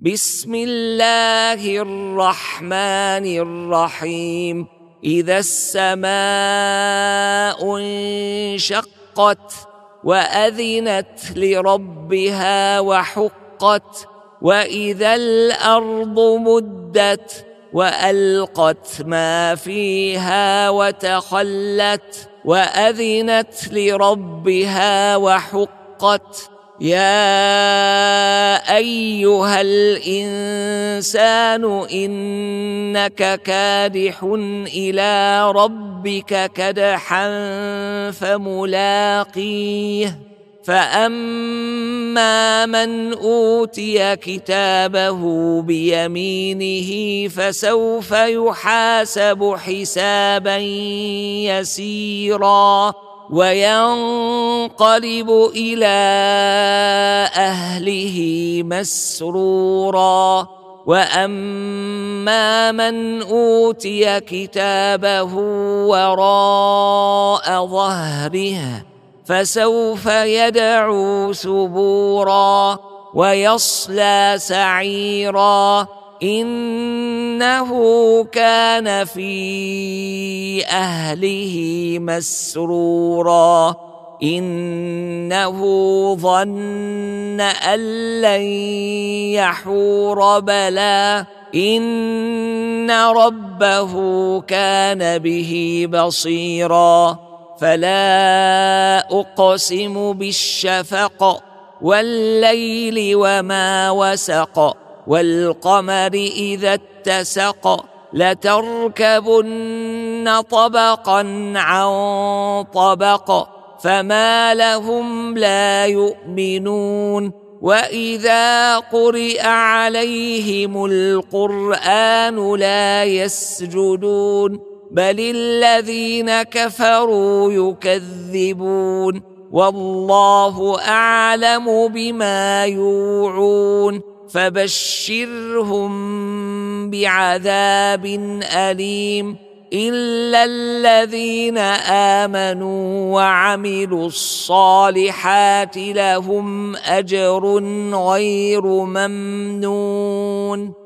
بسم الله الرحمن الرحيم إذا السماء انشقت وأذنت لربها وحقت وإذا الأرض مدت وألقت ما فيها وتخلت وأذنت لربها وحقت يا أيها الإنسان إنك كادح إلى ربك كدحا فملاقيه فأما من أوتي كتابه بيمينه فسوف يحاسب حسابا يسيرا وينقلب إلى أهله مسرورا وأما من أوتي كتابه وراء ظهره فسوف يدعو ثبورا ويصلى سعيرا إنه كان في أهله مسرورا إنه ظن أن لن يحور بلى إن ربه كان به بصيرا فلا أقسم بالشفق والليل وما وسق والقمر إذا اتسق لتركبن طبقا عن طبق فما لهم لا يؤمنون وإذا قرئ عليهم القرآن لا يسجدون بل الذين كفروا يكذبون والله أعلم بما يوعون فبشرهم بعذاب أليم إلا الذين آمنوا وعملوا الصالحات لهم أجر غير ممنون.